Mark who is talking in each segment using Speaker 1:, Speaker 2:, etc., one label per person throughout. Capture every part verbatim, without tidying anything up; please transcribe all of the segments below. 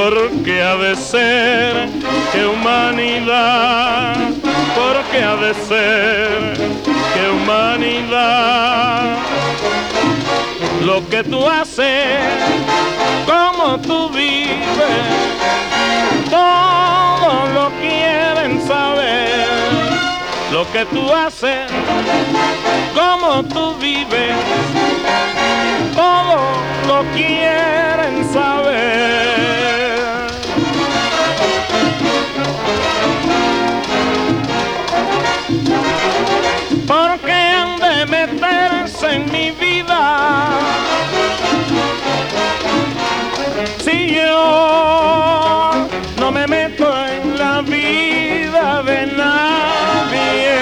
Speaker 1: porque ha de ser que humanidad, porque ha de ser que humanidad, lo que tú haces, cómo tú vives, todo lo quieren saber, lo que tú haces, cómo tú vives, todo lo quieren saber. ¿Por qué han de meterse en mi vida? Si yo no me meto en la vida de nadie,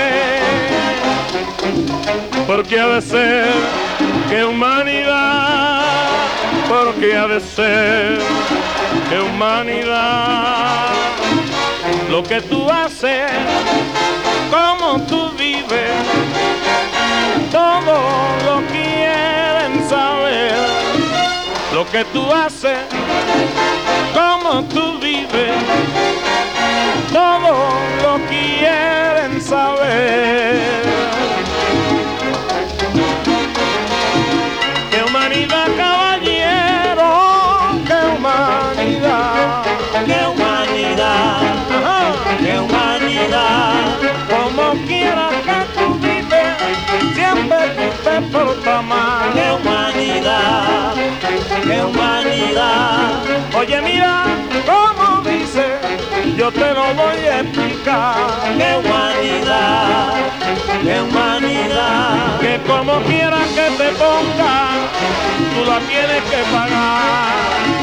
Speaker 1: porque ha de ser que humanidad, porque ha de ser que humanidad, lo que tú haces, cómo tú vives, todo lo quieren saber, lo que tú haces, cómo tú vives, todo lo quieren saber. ¡Qué humanidad, caballero! ¡Qué humanidad!
Speaker 2: ¡Qué humanidad!
Speaker 1: Ajá.
Speaker 2: ¡Qué humanidad!
Speaker 1: Como quiera que tú vives, siempre tú te portas mal.
Speaker 2: ¡Qué humanidad! ¡Qué humanidad!
Speaker 1: Oye, mira cómo dice, yo te lo voy a explicar.
Speaker 2: ¡Qué humanidad! ¡Qué humanidad!
Speaker 1: Que como quiera que te ponga, tú la tienes que pagar.